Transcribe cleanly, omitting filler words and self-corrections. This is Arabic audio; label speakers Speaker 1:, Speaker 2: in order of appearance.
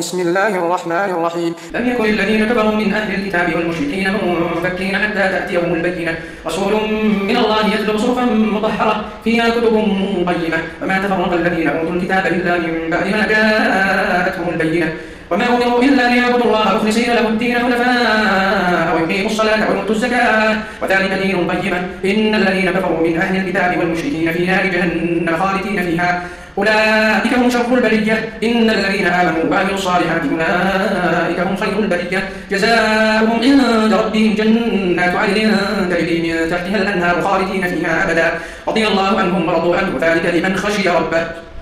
Speaker 1: بسم الله الرحمن الرحيم.
Speaker 2: لم يكن الذين كفروا من أهل الكتاب والمشركين منفكين حتى تأتيهم البينة، رسول من الله يتلو صحفا مطهرة فيها كتب قيمة، وما تفرق الذين أوتوا الكتاب إلا من بعد ما جاءتهم البينة، وما أمروا إلا ليعبدوا الله مخلصين له الدين حنفاء ويقيموا الصلاة ويؤتوا الزكاة وذلك دين القيمة. إن الذين كفروا من أهل الكتاب والمشركين في نار جهنم خالدين فيها أولئك هم شر البرية. إن الذين آمنوا وعملوا الصالحات أولئك هم خير البرية، جزاؤهم عند ربهم جنات عدن تجري من تحتها الأنهار خالدين فيها أبدا، رضي الله عنهم ورضوا عنه، ذلك لمن خشي ربه.